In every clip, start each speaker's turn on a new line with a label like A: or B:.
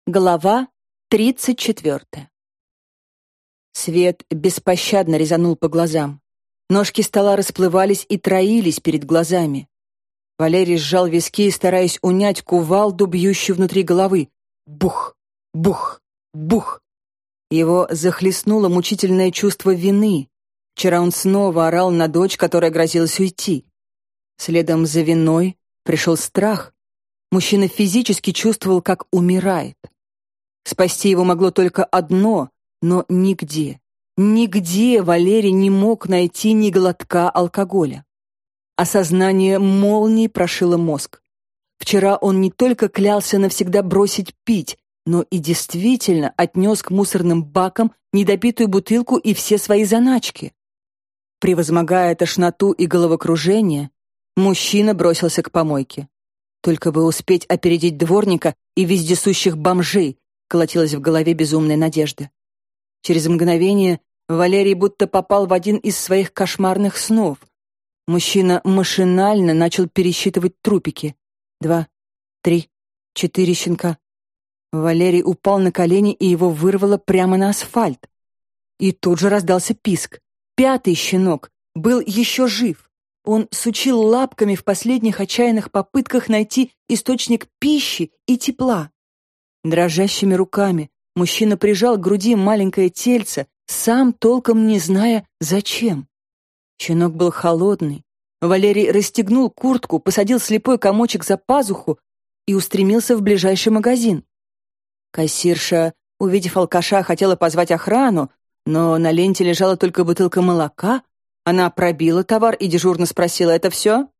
A: Глава 34. Свет беспощадно резанул по глазам. Ножки стола расплывались и троились перед глазами. Валерий сжал виски, стараясь унять кувалду, бьющую внутри головы. Бух! Бух! Бух! Его захлестнуло мучительное чувство вины. Вчера он снова орал на дочь, которая грозилась уйти. Следом за виной пришел страх. Мужчина физически чувствовал, как умирает. Спасти его могло только одно, но нигде Валерий не мог найти ни глотка алкоголя. Осознание молнией прошило мозг. Вчера он не только клялся навсегда бросить пить, но и действительно отнес к мусорным бакам недопитую бутылку и все свои заначки. Превозмогая тошноту и головокружение, мужчина бросился к помойке. Только бы успеть опередить дворника и вездесущих бомжей, колотилась в голове безумная надежда. Через мгновение Валерий будто попал в один из своих кошмарных снов. Мужчина машинально начал пересчитывать трупики. 2, 3, 4 щенка. Валерий упал на колени, и его вырвало прямо на асфальт. И тут же раздался писк. 5-й щенок был еще жив. Он сучил лапками в последних отчаянных попытках найти источник пищи и тепла. Дрожащими руками мужчина прижал к груди маленькое тельце, сам толком не зная, зачем. Щенок был холодный. Валерий расстегнул куртку, посадил слепой комочек за пазуху и устремился в ближайший магазин. Кассирша, увидев алкаша, хотела позвать охрану, но на ленте лежала только бутылка молока. Она пробила товар и дежурно спросила: «Это все?»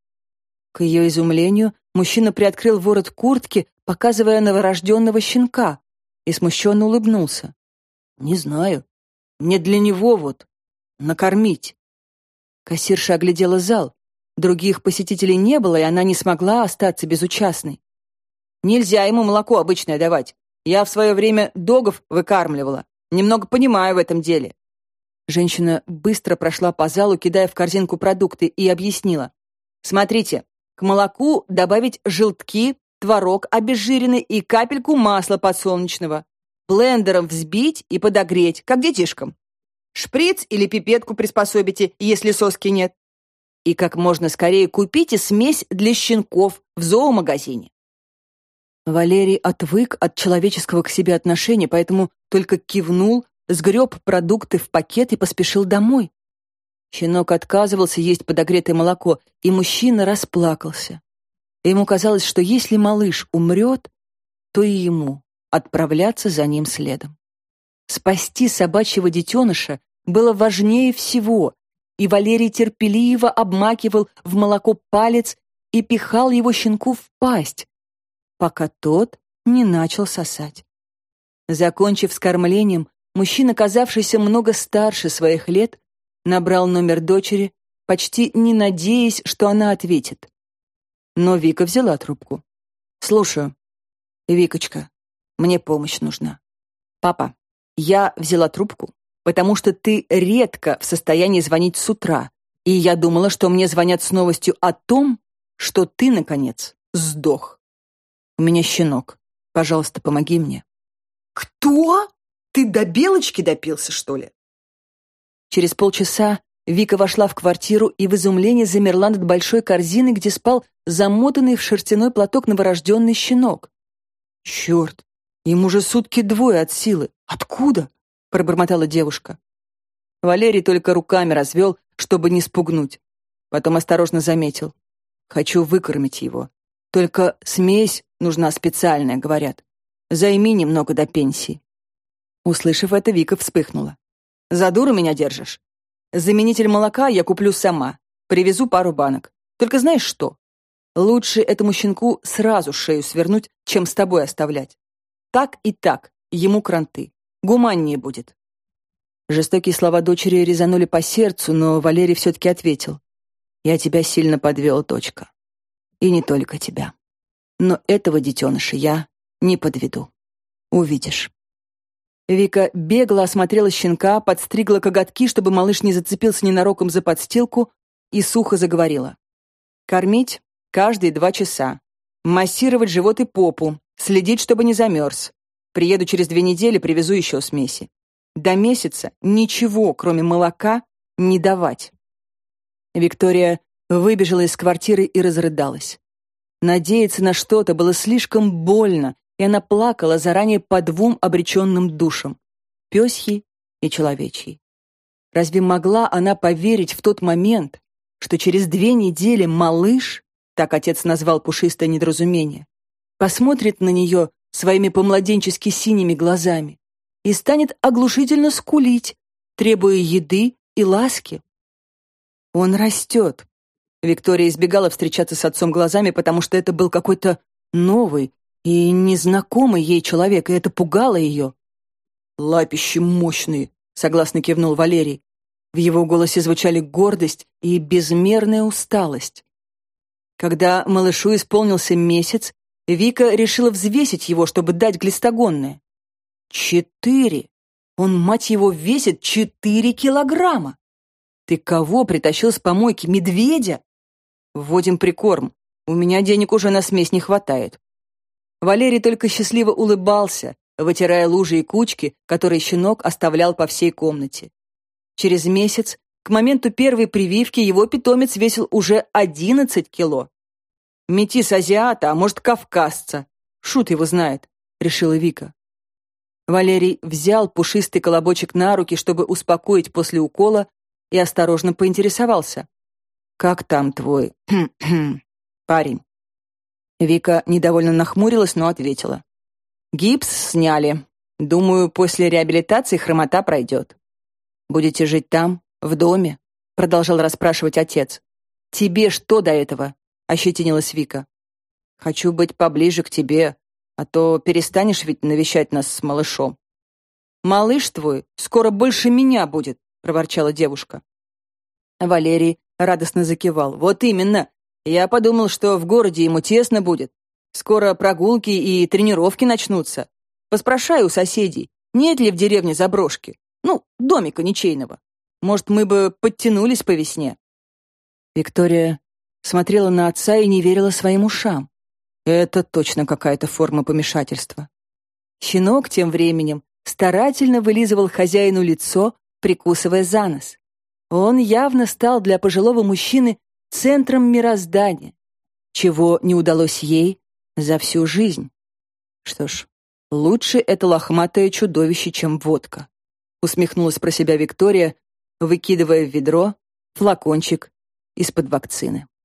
A: К ее изумлению мужчина приоткрыл ворот куртки, показывая новорожденного щенка, и смущенно улыбнулся. «Не знаю. Мне для него вот накормить». Кассирша оглядела зал. Других посетителей не было, и она не смогла остаться безучастной. «Нельзя ему молоко обычное давать. Я в свое время догов выкармливала. Немного понимаю в этом деле». Женщина быстро прошла по залу, кидая в корзинку продукты, и объяснила. «Смотрите, к молоку добавить желтки, творог обезжиренный и капельку масла подсолнечного. Блендером взбить и подогреть, как детишкам. Шприц или пипетку приспособите, если соски нет. И как можно скорее купите смесь для щенков в зоомагазине». Валерий отвык от человеческого к себе отношения, поэтому только кивнул, сгреб продукты в пакет и поспешил домой. Щенок отказывался есть подогретое молоко, и мужчина расплакался. Ему казалось, что если малыш умрет, то и ему отправляться за ним следом. Спасти собачьего детеныша было важнее всего, и Валерий терпеливо обмакивал в молоко палец и пихал его щенку в пасть, пока тот не начал сосать. Закончив с кормлением, мужчина, казавшийся много старше своих лет, набрал номер дочери, почти не надеясь, что она ответит. Но Вика взяла трубку. «Слушаю. Викочка, мне помощь нужна. Папа, я взяла трубку, потому что ты редко в состоянии звонить с утра, и я думала, что мне звонят с новостью о том, что ты, наконец, сдох. У меня щенок. Пожалуйста, помоги мне».
B: «Кто? Ты до Белочки допился, что ли?»
A: Через полчаса Вика вошла в квартиру и в изумлении замерла над большой корзиной, где спал замотанный в шерстяной платок новорожденный щенок. «Черт, ему же сутки двое от силы. Откуда?» — пробормотала девушка. Валерий только руками развел, чтобы не спугнуть. Потом осторожно заметил. «Хочу выкормить его. Только смесь нужна специальная, говорят. Займи немного до пенсии». Услышав это, Вика вспыхнула. «За дуру меня держишь? Заменитель молока я куплю сама. Привезу пару банок. Только знаешь что? Лучше этому щенку сразу шею свернуть, чем с тобой оставлять. Так и так, ему кранты. Гуманнее будет». Жестокие слова дочери резанули по сердцу, но Валерий все-таки ответил. «Я тебя сильно подвел, дочка. И не только тебя. Но этого детеныша я не подведу. Увидишь». Вика бегло осмотрела щенка, подстригла коготки, чтобы малыш не зацепился ненароком за подстилку, и сухо заговорила. «Кормить каждые 2 часа. Массировать живот и попу, следить, чтобы не замерз. Приеду через 2 недели, привезу еще смеси. До месяца ничего, кроме молока, не давать». Виктория выбежала из квартиры и разрыдалась. Надеяться на что-то было слишком больно, и она плакала заранее по 2 обреченным душам — пёсьей и человечьей. Разве могла она поверить в тот момент, что через 2 недели малыш, так отец назвал пушистое недоразумение, посмотрит на нее своими помладенчески синими глазами и станет оглушительно скулить, требуя еды и ласки? Он растет. Виктория избегала встречаться с отцом глазами, потому что это был какой-то новый и незнакомый ей человек, и это пугало ее. «Лапищи мощные», — согласно кивнул Валерий. В его голосе звучали гордость и безмерная усталость. Когда малышу исполнился месяц, Вика решила взвесить его, чтобы дать глистогонное. 4! Он, мать его, весит 4 килограмма! Ты кого притащил с помойки, медведя? Вводим прикорм. У меня денег уже на смесь не хватает. Валерий только счастливо улыбался, вытирая лужи и кучки, которые щенок оставлял по всей комнате. Через месяц, к моменту первой прививки, его питомец весил уже 11 кило. «Метис азиата, а может, кавказца. Шут его знает», — решила Вика. Валерий взял пушистый колобочек на руки, чтобы успокоить после укола, и осторожно поинтересовался. «Как там твой парень?» Вика недовольно нахмурилась, но ответила. «Гипс сняли. Думаю, после реабилитации хромота пройдет». «Будете жить там, в доме?» — продолжал расспрашивать отец. «Тебе что до этого?» — ощетинилась Вика. «Хочу быть поближе к тебе, а то перестанешь ведь навещать нас с малышом». «Малыш твой скоро больше меня будет», — проворчала девушка. Валерий радостно закивал. «Вот именно. Я подумал, что в городе ему тесно будет. Скоро прогулки и тренировки начнутся. Поспрашай у соседей, нет ли в деревне заброшки. Ну, домика ничейного. Может, мы бы подтянулись по весне». Виктория смотрела на отца и не верила своим ушам. Это точно какая-то форма помешательства. Щенок тем временем старательно вылизывал хозяину лицо, прикусывая за нос. Он явно стал для пожилого мужчины центром мироздания, чего не удалось ей за всю жизнь. Что ж, лучше это лохматое чудовище, чем водка. Усмехнулась про себя Виктория, выкидывая в ведро флакончик из-под вакцины.